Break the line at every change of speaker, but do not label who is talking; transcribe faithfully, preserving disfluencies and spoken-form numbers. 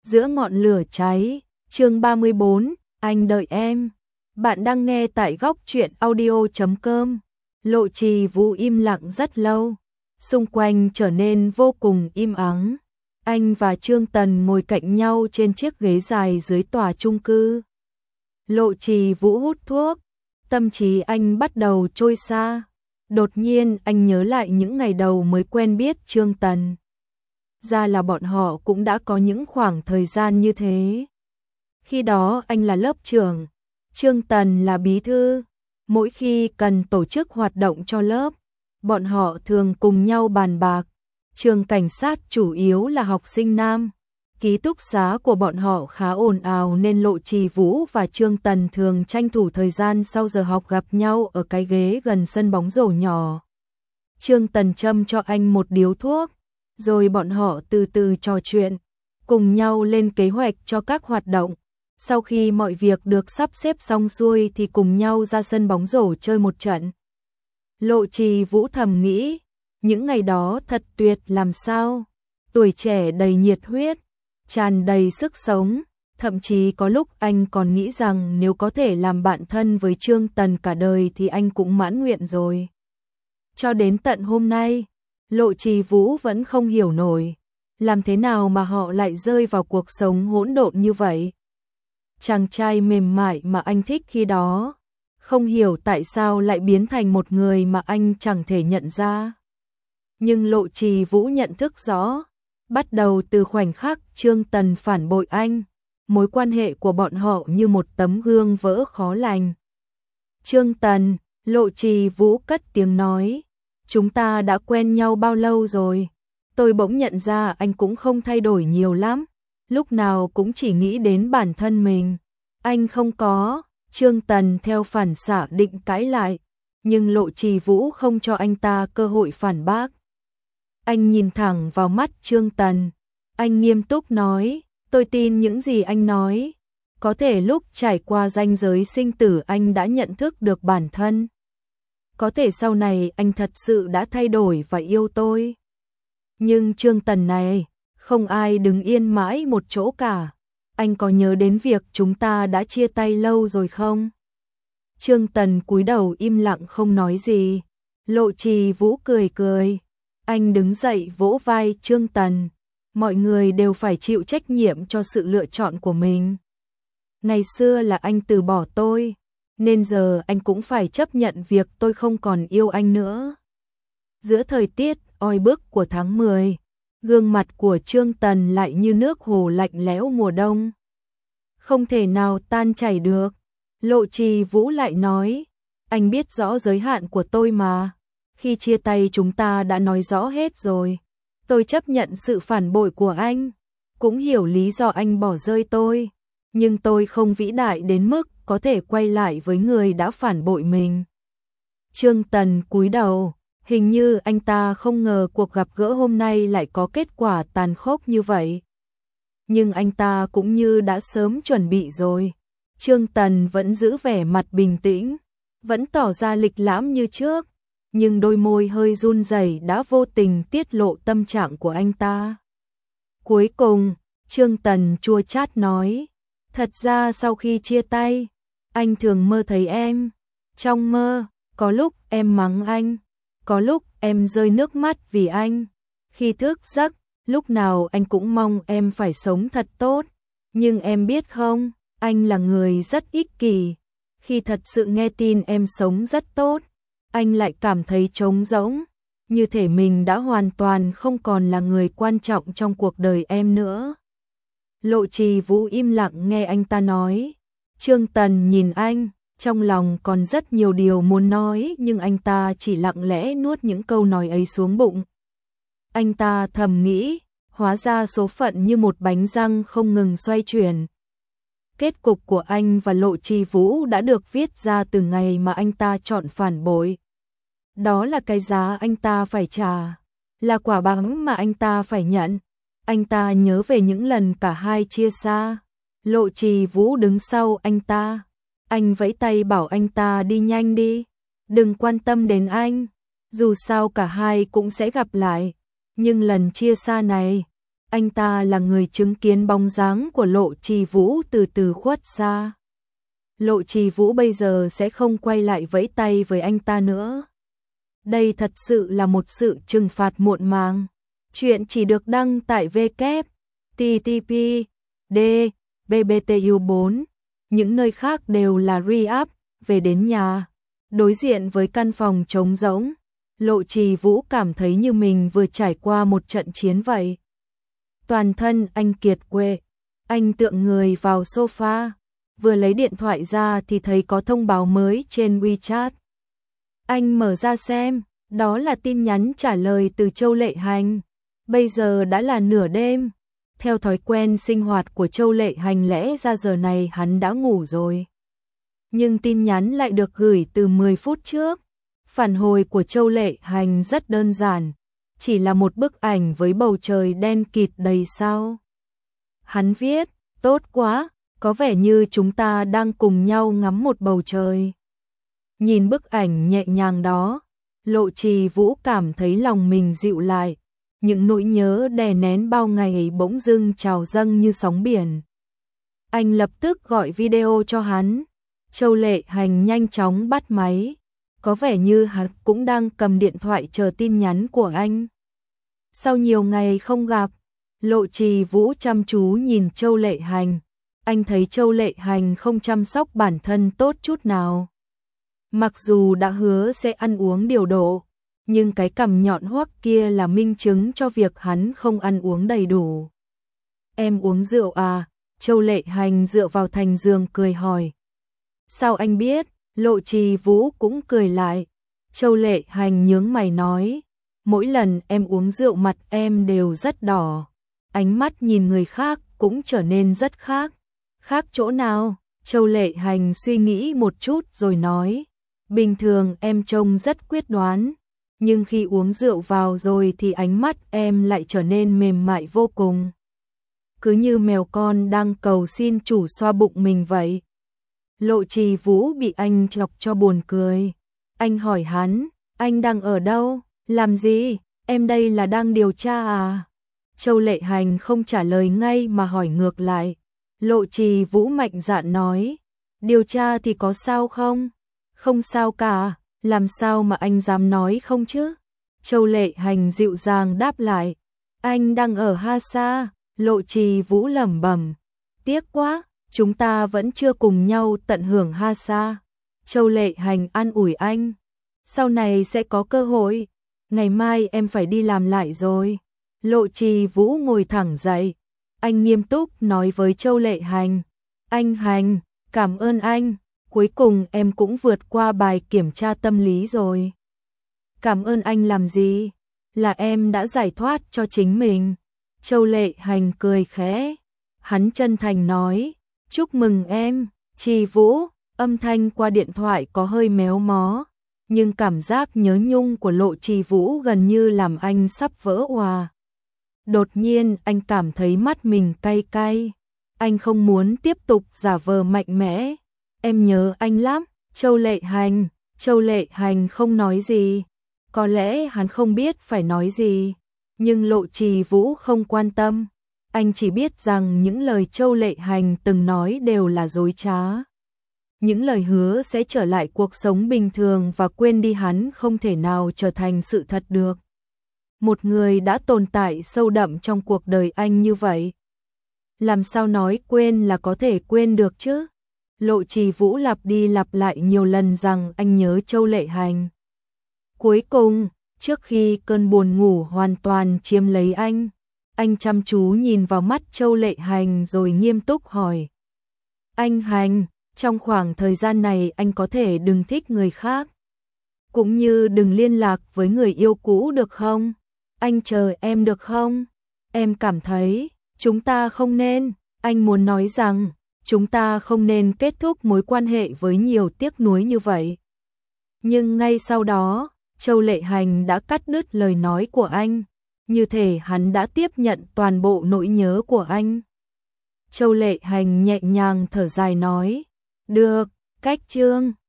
Giữa ngọn lửa cháy, chương ba mươi bốn, anh đợi em. Bạn đang nghe tại góc truyện audio chấm com. Lộ Trì Vũ im lặng rất lâu, xung quanh trở nên vô cùng im ắng. Anh và Trương Tần ngồi cạnh nhau trên chiếc ghế dài dưới tòa chung cư. Lộ Trì Vũ hút thuốc, tâm trí anh bắt đầu trôi xa. Đột nhiên anh nhớ lại những ngày đầu mới quen biết Trương Tần. Ra là bọn họ cũng đã có những khoảng thời gian như thế. Khi đó anh là lớp trưởng, Trương Tần là bí thư. Mỗi khi cần tổ chức hoạt động cho lớp, bọn họ thường cùng nhau bàn bạc. Trường cảnh sát chủ yếu là học sinh nam. Ký túc xá của bọn họ khá ồn ào nên Lộ Trì Vũ và Trương Tần thường tranh thủ thời gian sau giờ học gặp nhau ở cái ghế gần sân bóng rổ nhỏ. Trương Tần châm cho anh một điếu thuốc, rồi bọn họ từ từ trò chuyện, cùng nhau lên kế hoạch cho các hoạt động. Sau khi mọi việc được sắp xếp xong xuôi thì cùng nhau ra sân bóng rổ chơi một trận. Lộ Trì Vũ thầm nghĩ, những ngày đó thật tuyệt làm sao, tuổi trẻ đầy nhiệt huyết, tràn đầy sức sống, thậm chí có lúc anh còn nghĩ rằng nếu có thể làm bạn thân với Trương Tần cả đời thì anh cũng mãn nguyện rồi. Cho đến tận hôm nay, Lộ Trì Vũ vẫn không hiểu nổi, làm thế nào mà họ lại rơi vào cuộc sống hỗn độn như vậy. Chàng trai mềm mại mà anh thích khi đó, không hiểu tại sao lại biến thành một người mà anh chẳng thể nhận ra. Nhưng Lộ Trì Vũ nhận thức rõ, bắt đầu từ khoảnh khắc Trương Tần phản bội anh, mối quan hệ của bọn họ như một tấm gương vỡ khó lành. Trương Tần, Lộ Trì Vũ cất tiếng nói, chúng ta đã quen nhau bao lâu rồi? Tôi bỗng nhận ra anh cũng không thay đổi nhiều lắm, lúc nào cũng chỉ nghĩ đến bản thân mình. Anh không có, Trương Tần theo phản xạ định cãi lại, nhưng Lộ Trì Vũ không cho anh ta cơ hội phản bác. Anh nhìn thẳng vào mắt Trương Tần, anh nghiêm túc nói, tôi tin những gì anh nói. Có thể lúc trải qua ranh giới sinh tử anh đã nhận thức được bản thân. Có thể sau này anh thật sự đã thay đổi và yêu tôi. Nhưng Trương Tần này, không ai đứng yên mãi một chỗ cả. Anh có nhớ đến việc chúng ta đã chia tay lâu rồi không? Trương Tần cúi đầu im lặng không nói gì. Lộ Trì Vũ cười cười. Anh đứng dậy vỗ vai Trương Tần. Mọi người đều phải chịu trách nhiệm cho sự lựa chọn của mình. Ngày xưa là anh từ bỏ tôi, nên giờ anh cũng phải chấp nhận việc tôi không còn yêu anh nữa. Giữa thời tiết oi bức của tháng mười, gương mặt của Trương Tần lại như nước hồ lạnh lẽo mùa đông. Không thể nào tan chảy được. Lộ Trì Vũ lại nói, anh biết rõ giới hạn của tôi mà. Khi chia tay chúng ta đã nói rõ hết rồi. Tôi chấp nhận sự phản bội của anh, cũng hiểu lý do anh bỏ rơi tôi. Nhưng tôi không vĩ đại đến mức có thể quay lại với người đã phản bội mình. Trương Tần cúi đầu, hình như anh ta không ngờ cuộc gặp gỡ hôm nay lại có kết quả tàn khốc như vậy. Nhưng anh ta cũng như đã sớm chuẩn bị rồi. Trương Tần vẫn giữ vẻ mặt bình tĩnh, vẫn tỏ ra lịch lãm như trước, nhưng đôi môi hơi run rẩy đã vô tình tiết lộ tâm trạng của anh ta. Cuối cùng, Trương Tần chua chát nói, thật ra sau khi chia tay, anh thường mơ thấy em. Trong mơ, có lúc em mắng anh, có lúc em rơi nước mắt vì anh. Khi thức giấc, lúc nào anh cũng mong em phải sống thật tốt. Nhưng em biết không, anh là người rất ích kỷ. Khi thật sự nghe tin em sống rất tốt, anh lại cảm thấy trống rỗng, như thể mình đã hoàn toàn không còn là người quan trọng trong cuộc đời em nữa. Lộ Trì Vũ im lặng nghe anh ta nói. Trương Tần nhìn anh, trong lòng còn rất nhiều điều muốn nói nhưng anh ta chỉ lặng lẽ nuốt những câu nói ấy xuống bụng. Anh ta thầm nghĩ, hóa ra số phận như một bánh răng không ngừng xoay chuyển. Kết cục của anh và Lộ Trì Vũ đã được viết ra từ ngày mà anh ta chọn phản bội. Đó là cái giá anh ta phải trả, là quả bóng mà anh ta phải nhận. Anh ta nhớ về những lần cả hai chia xa. Lộ Trì Vũ đứng sau anh ta. Anh vẫy tay bảo anh ta đi nhanh đi, đừng quan tâm đến anh. Dù sao cả hai cũng sẽ gặp lại. Nhưng lần chia xa này, Anh ta là người chứng kiến bóng dáng của Lộ Trì Vũ từ từ khuất xa. Lộ Trì Vũ bây giờ sẽ không quay lại vẫy tay với anh ta nữa. Đây thật sự là một sự trừng phạt muộn màng. Chuyện chỉ được đăng tại w w w chấm t t p d b b t u bốn. Những nơi khác đều là re-up. Về đến nhà, đối diện với căn phòng trống rỗng, Lộ Trì Vũ cảm thấy như mình vừa trải qua một trận chiến vậy. Toàn thân anh kiệt quệ, anh tựa người vào sofa, vừa lấy điện thoại ra thì thấy có thông báo mới trên WeChat. Anh mở ra xem, đó là tin nhắn trả lời từ Châu Lệ Hành. Bây giờ đã là nửa đêm, theo thói quen sinh hoạt của Châu Lệ Hành lẽ ra giờ này hắn đã ngủ rồi. Nhưng tin nhắn lại được gửi từ mười phút trước. Phản hồi của Châu Lệ Hành rất đơn giản, chỉ là một bức ảnh với bầu trời đen kịt đầy sao. Hắn viết, tốt quá, có vẻ như chúng ta đang cùng nhau ngắm một bầu trời. Nhìn bức ảnh nhẹ nhàng đó, Lộ Trì Vũ cảm thấy lòng mình dịu lại, những nỗi nhớ đè nén bao ngày ấy bỗng dưng trào dâng như sóng biển. Anh lập tức gọi video cho hắn. Châu Lệ Hành nhanh chóng bắt máy, có vẻ như hắn cũng đang cầm điện thoại chờ tin nhắn của anh. Sau nhiều ngày không gặp, Lộ Trì Vũ chăm chú nhìn Châu Lệ Hành, anh thấy Châu Lệ Hành không chăm sóc bản thân tốt chút nào. Mặc dù đã hứa sẽ ăn uống điều độ, nhưng cái cằm nhọn hoắt kia là minh chứng cho việc hắn không ăn uống đầy đủ. Em uống rượu à? Châu Lệ Hành dựa vào thành giường cười hỏi. Sao anh biết? Lộ Trì Vũ cũng cười lại. Châu Lệ Hành nhướng mày nói, mỗi lần em uống rượu mặt em đều rất đỏ. Ánh mắt nhìn người khác cũng trở nên rất khác. Khác chỗ nào? Châu Lệ Hành suy nghĩ một chút rồi nói, bình thường em trông rất quyết đoán, nhưng khi uống rượu vào rồi thì ánh mắt em lại trở nên mềm mại vô cùng. Cứ như mèo con đang cầu xin chủ xoa bụng mình vậy. Lộ Trì Vũ bị anh chọc cho buồn cười. Anh hỏi hắn, anh đang ở đâu? Làm gì? Em đây là đang điều tra à? Châu Lệ Hành không trả lời ngay mà hỏi ngược lại. Lộ Trì Vũ mạnh dạn nói, điều tra thì có sao không? Không sao cả, làm sao mà anh dám nói không chứ? Châu Lệ Hành dịu dàng đáp lại, anh đang ở Hasa. Lộ Trì Vũ lẩm bẩm, tiếc quá, chúng ta vẫn chưa cùng nhau tận hưởng Hasa. Châu Lệ Hành an ủi anh, sau này sẽ có cơ hội, ngày mai em phải đi làm lại rồi. Lộ Trì Vũ ngồi thẳng dậy, anh nghiêm túc nói với Châu Lệ Hành, anh Hành, cảm ơn anh, cuối cùng em cũng vượt qua bài kiểm tra tâm lý rồi. Cảm ơn anh làm gì? Là em đã giải thoát cho chính mình. Châu Lệ Hành cười khẽ, hắn chân thành nói, chúc mừng em, Trì Vũ. Âm thanh qua điện thoại có hơi méo mó, nhưng cảm giác nhớ nhung của Lộ Trì Vũ gần như làm anh sắp vỡ òa. Đột nhiên anh cảm thấy mắt mình cay cay, anh không muốn tiếp tục giả vờ mạnh mẽ. Em nhớ anh lắm. Châu Lệ Hành. Châu Lệ Hành không nói gì, có lẽ hắn không biết phải nói gì, nhưng Lộ Trì Vũ không quan tâm, anh chỉ biết rằng những lời Châu Lệ Hành từng nói đều là dối trá. Những lời hứa sẽ trở lại cuộc sống bình thường và quên đi hắn không thể nào trở thành sự thật được. Một người đã tồn tại sâu đậm trong cuộc đời anh như vậy, làm sao nói quên là có thể quên được chứ? Lộ Trì Vũ lặp đi lặp lại nhiều lần rằng anh nhớ Châu Lệ Hành. Cuối cùng, trước khi cơn buồn ngủ hoàn toàn chiếm lấy anh, anh chăm chú nhìn vào mắt Châu Lệ Hành rồi nghiêm túc hỏi. Anh Hành, trong khoảng thời gian này anh có thể đừng thích người khác, cũng như đừng liên lạc với người yêu cũ được không? Anh chờ em được không? Em cảm thấy chúng ta không nên, anh muốn nói rằng chúng ta không nên kết thúc mối quan hệ với nhiều tiếc nuối như vậy. Nhưng ngay sau đó, Châu Lệ Hành đã cắt đứt lời nói của anh, như thể hắn đã tiếp nhận toàn bộ nỗi nhớ của anh. Châu Lệ Hành nhẹ nhàng thở dài nói, được, cách chương.